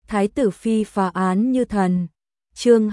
Thái tử phi phá án như thần. Chương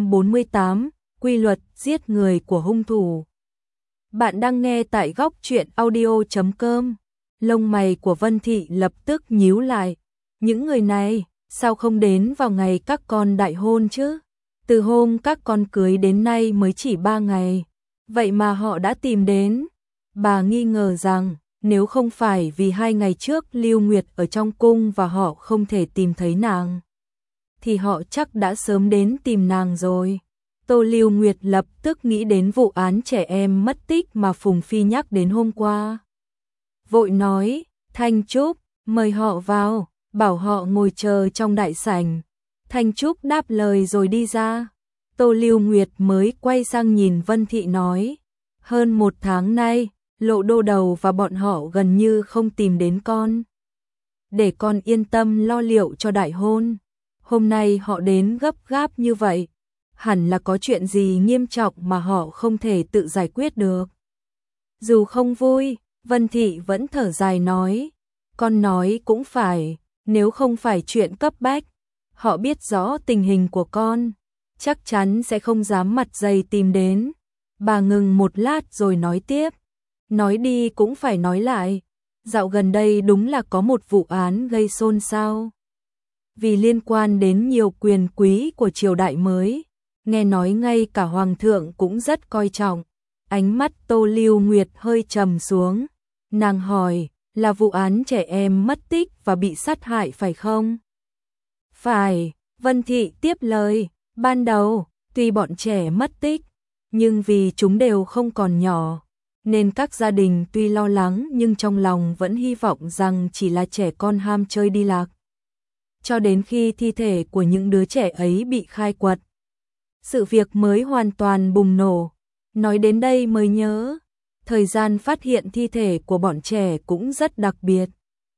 248, quy luật giết người của hung thủ. Bạn đang nghe tại góc truyện audio.com. Lông mày của Vân Thị lập tức nhíu lại. Những người này, sao không đến vào ngày các con đại hôn chứ? Từ hôm các con cưới đến nay mới chỉ 3 ngày. Vậy mà họ đã tìm đến. Bà nghi ngờ rằng, nếu không phải vì 2 ngày trước Lưu Nguyệt ở trong cung và họ không thể tìm thấy nàng, thì họ chắc đã sớm đến tìm nàng rồi. Tô Lưu Nguyệt lập tức nghĩ đến vụ án trẻ em mất tích mà Phùng Phi nhắc đến hôm qua. Vội nói, Thanh Trúc, mời họ vào, bảo họ ngồi chờ trong đại sảnh. Thanh Trúc đáp lời rồi đi ra. Tô Lưu Nguyệt mới quay sang nhìn Vân Thị nói, hơn 1 tháng nay, Lộ Đô Đầu và bọn họ gần như không tìm đến con. Để con yên tâm lo liệu cho đại hôn. Hôm nay họ đến gấp gáp như vậy, hẳn là có chuyện gì nghiêm trọng mà họ không thể tự giải quyết được. Dù không vui, Vân Thị vẫn thở dài nói, con nói cũng phải, nếu không phải chuyện cấp bách, họ biết rõ tình hình của con, chắc chắn sẽ không dám mặt dày tìm đến. Bà ngừng một lát rồi nói tiếp, nói đi cũng phải nói lại, dạo gần đây đúng là có một vụ án gây xôn xao. Vì liên quan đến nhiều quyền quý của triều đại mới, nghe nói ngay cả hoàng thượng cũng rất coi trọng. Ánh mắt Tô Lưu Nguyệt hơi trầm xuống, nàng hỏi, là vụ án trẻ em mất tích và bị sát hại phải không? Phải, Vân Thị tiếp lời, ban đầu, tuy bọn trẻ mất tích, nhưng vì chúng đều không còn nhỏ, nên các gia đình tuy lo lắng nhưng trong lòng vẫn hy vọng rằng chỉ là trẻ con ham chơi đi lạc. Cho đến khi thi thể của những đứa trẻ ấy bị khai quật, sự việc mới hoàn toàn bùng nổ. Nói đến đây mới nhớ, thời gian phát hiện thi thể của bọn trẻ cũng rất đặc biệt.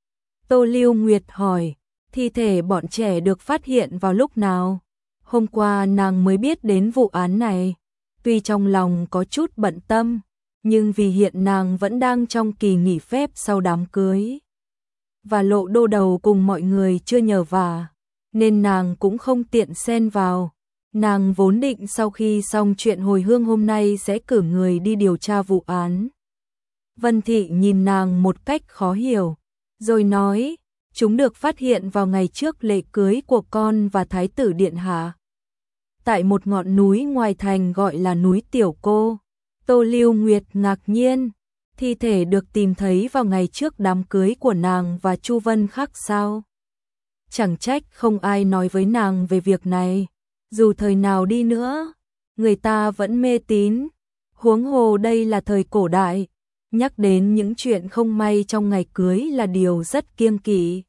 Tô Lưu Nguyệt hỏi, thi thể bọn trẻ được phát hiện vào lúc nào? Hôm qua nàng mới biết đến vụ án này, tuy trong lòng có chút bận tâm, nhưng vì hiện nàng vẫn đang trong kỳ nghỉ phép sau đám cưới, và Lộ Đô Đầu cùng mọi người chưa nhờ vả, nên nàng cũng không tiện xen vào. Nàng vốn định sau khi xong chuyện hồi hương hôm nay sẽ cử người đi điều tra vụ án. Vân Thị nhìn nàng một cách khó hiểu, rồi nói, chúng được phát hiện vào ngày trước lễ cưới của con và Thái tử Điện Hạ. Tại một ngọn núi ngoài thành gọi là núi Tiểu Cô. Tô Lưu Nguyệt ngạc nhiên, thi thể được tìm thấy vào ngày trước đám cưới của nàng và Chu Vân Khắc sao? Chẳng trách không ai nói với nàng về việc này. Dù thời nào đi nữa, người ta vẫn mê tín, huống hồ đây là thời cổ đại, nhắc đến những chuyện không may trong ngày cưới là điều rất kiêng kỵ.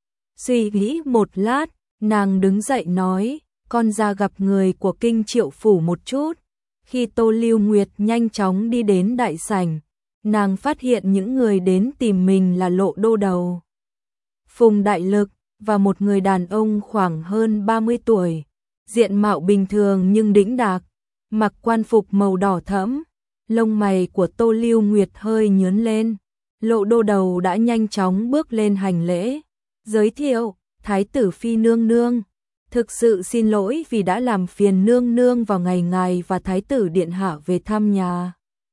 Suy nghĩ một lát, nàng đứng dậy nói, con ra gặp người của Kinh Triệu Phủ một chút. Khi Tô Lưu Nguyệt nhanh chóng đi đến đại sảnh, nàng phát hiện những người đến tìm mình là Lộ Đô Đầu, Phùng Đại Lực và một người đàn ông khoảng hơn 30 tuổi. Diện mạo bình thường nhưng đĩnh đạc, mặc quan phục màu đỏ thẫm, lông mày của Tô Lưu Nguyệt hơi nhướng lên. Lộ Đô Đầu đã nhanh chóng bước lên hành lễ, giới thiệu, Thái tử Phi nương nương, thực sự xin lỗi vì đã làm phiền nương nương vào ngày ngài và Thái tử Điện Hạ về thăm nhà.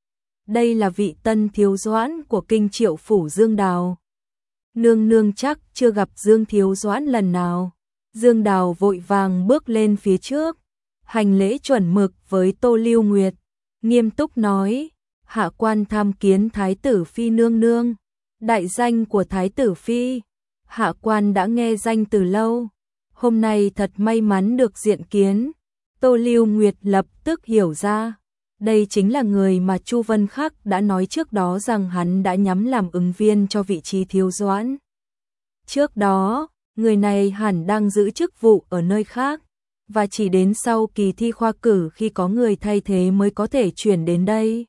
Đây là vị tân thiếu doãn của Kinh Triệu Phủ Dương Đào. Nương nương chắc chưa gặp Dương thiếu doãn lần nào. Dương Đào vội vàng bước lên phía trước, hành lễ chuẩn mực với Tô Lưu Nguyệt, nghiêm túc nói, hạ quan tham kiến Thái tử Phi nương nương. Đại danh của Thái tử Phi, hạ quan đã nghe danh từ lâu, hôm nay thật may mắn được diện kiến. Tô Lưu Nguyệt lập tức hiểu ra, đây chính là người mà Chu Vân Khắc đã nói trước đó rằng hắn đã nhắm làm ứng viên cho vị trí thiếu doãn. Trước đó, người này hẳn đang giữ chức vụ ở nơi khác, và chỉ đến sau kỳ thi khoa cử khi có người thay thế mới có thể chuyển đến đây.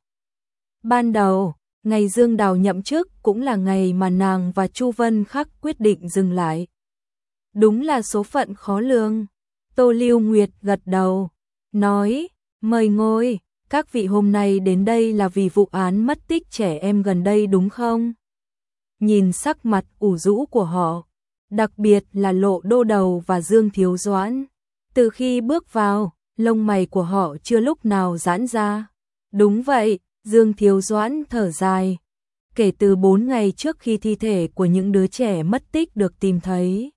Ban đầu, ngày Dương Đào nhậm chức cũng là ngày mà nàng và Chu Vân Khắc quyết định dừng lại. Đúng là số phận khó lường. Tô Lưu Nguyệt gật đầu, nói, mời ngồi, các vị hôm nay đến đây là vì vụ án mất tích trẻ em gần đây đúng không? Nhìn sắc mặt ủ rũ của họ, đặc biệt là Lộ Đô Đầu và Dương Thiếu Doãn. Từ khi bước vào, lông mày của họ chưa lúc nào giãn ra. Đúng vậy, Dương Thiếu Doãn thở dài. Kể từ 4 ngày trước khi thi thể của những đứa trẻ mất tích được tìm thấy,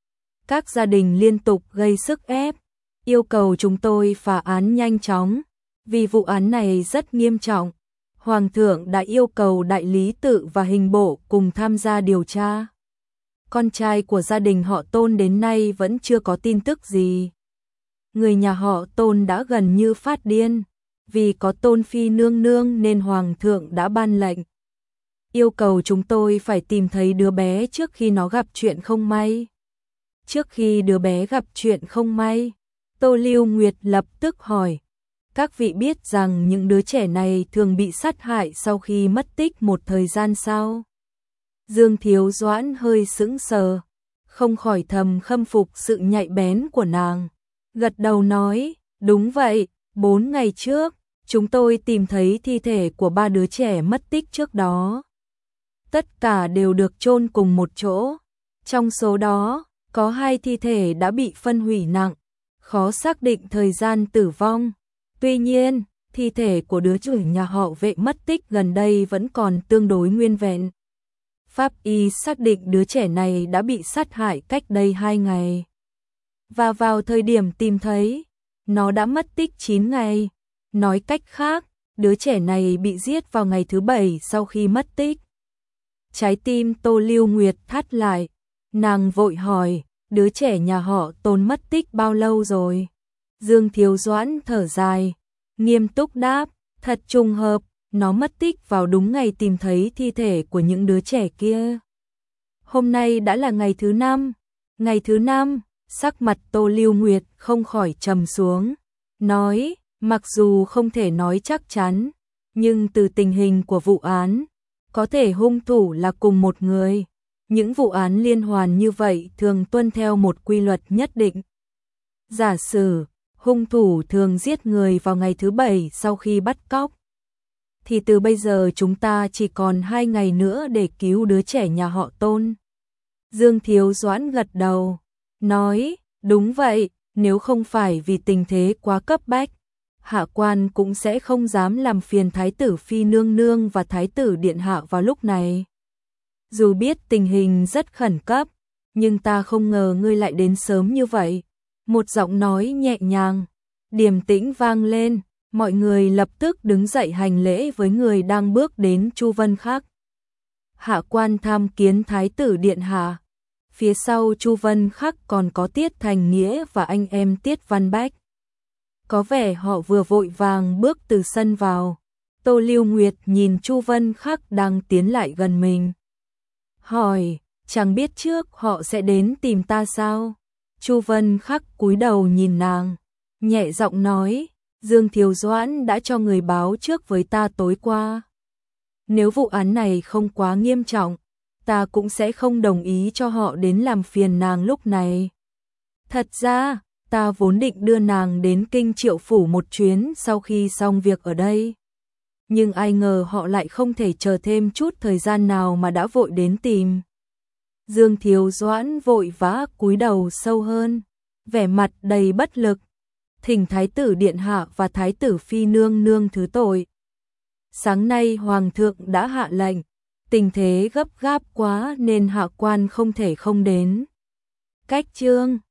các gia đình liên tục gây sức ép, yêu cầu chúng tôi phá án nhanh chóng. Vì vụ án này rất nghiêm trọng, Hoàng thượng đã yêu cầu đại lý tự và hình bộ cùng tham gia điều tra. Con trai của gia đình họ Tôn đến nay vẫn chưa có tin tức gì. Người nhà họ Tôn đã gần như phát điên. Vì có Tôn Phi nương nương nên Hoàng thượng đã ban lệnh yêu cầu chúng tôi phải tìm thấy đứa bé trước khi nó gặp chuyện không may. Trước khi đứa bé gặp chuyện không may, Tô Lưu Nguyệt lập tức hỏi, các vị biết rằng những đứa trẻ này thường bị sát hại sau khi mất tích một thời gian sao? Dương Thiếu Doãn hơi sững sờ, không khỏi thầm khâm phục sự nhạy bén của nàng. Gật đầu nói, đúng vậy, 4 ngày trước, chúng tôi tìm thấy thi thể của 3 đứa trẻ mất tích trước đó. Tất cả đều được chôn cùng một chỗ. Trong số đó, có 2 thi thể đã bị phân hủy nặng, khó xác định thời gian tử vong. Tuy nhiên, thi thể của đứa chủ nhà họ Vệ mất tích gần đây vẫn còn tương đối nguyên vẹn. Pháp y xác định đứa trẻ này đã bị sát hại cách đây 2 ngày. Và vào thời điểm tìm thấy, nó đã mất tích 9 ngày. Nói cách khác, đứa trẻ này bị giết vào ngày thứ 7 sau khi mất tích. Trái tim Tô Lưu Nguyệt thắt lại, nàng vội hỏi, đứa trẻ nhà họ Tôn mất tích bao lâu rồi? Dương Thiếu Doãn thở dài, nghiêm túc đáp, thật trùng hợp, nó mất tích vào đúng ngày tìm thấy thi thể của những đứa trẻ kia. Hôm nay đã là ngày thứ 5. Ngày thứ 5, sắc mặt Tô Lưu Nguyệt không khỏi trầm xuống, nói, mặc dù không thể nói chắc chắn, nhưng từ tình hình của vụ án, có thể hung thủ là cùng một người. Những vụ án liên hoàn như vậy thường tuân theo một quy luật nhất định. Giả sử, hung thủ thường giết người vào ngày thứ 7 sau khi bắt cóc, thì từ bây giờ chúng ta chỉ còn 2 ngày nữa để cứu đứa trẻ nhà họ Tôn. Dương Thiếu Doãn gật đầu, nói, đúng vậy, nếu không phải vì tình thế quá cấp bách, hạ quan cũng sẽ không dám làm phiền Thái tử Phi nương nương và Thái tử Điện hạ vào lúc này. Dù biết tình hình rất khẩn cấp, nhưng ta không ngờ ngươi lại đến sớm như vậy. Một giọng nói nhẹ nhàng, điềm tĩnh vang lên, mọi người lập tức đứng dậy hành lễ với người đang bước đến. Chu Vân Khắc, hạ quan tham kiến Thái tử Điện hạ. Phía sau Chu Vân Khắc còn có Tiết Thành Nghĩa và anh em Tiết Văn Bách. Có vẻ họ vừa vội vàng bước từ sân vào. Tô Lưu Nguyệt nhìn Chu Vân Khắc đang tiến lại gần mình, hỏi, chẳng biết trước họ sẽ đến tìm ta sao? Chu Vân Khắc cúi đầu nhìn nàng, nhẹ giọng nói, Dương Thiếu Doãn đã cho người báo trước với ta tối qua. Nếu vụ án này không quá nghiêm trọng, ta cũng sẽ không đồng ý cho họ đến làm phiền nàng lúc này. Thật ra, ta vốn định đưa nàng đến Kinh Triệu Phủ một chuyến sau khi xong việc ở đây. Nhưng ai ngờ họ lại không thể chờ thêm chút thời gian nào mà đã vội đến tìm. Dương Thiếu Doãn vội vã cúi đầu sâu hơn, vẻ mặt đầy bất lực. Thỉnh Thái tử Điện hạ và Thái tử Phi nương nương thứ tội. Sáng nay Hoàng thượng đã hạ lệnh, tình thế gấp gáp quá nên hạ quan không thể không đến. Cách chương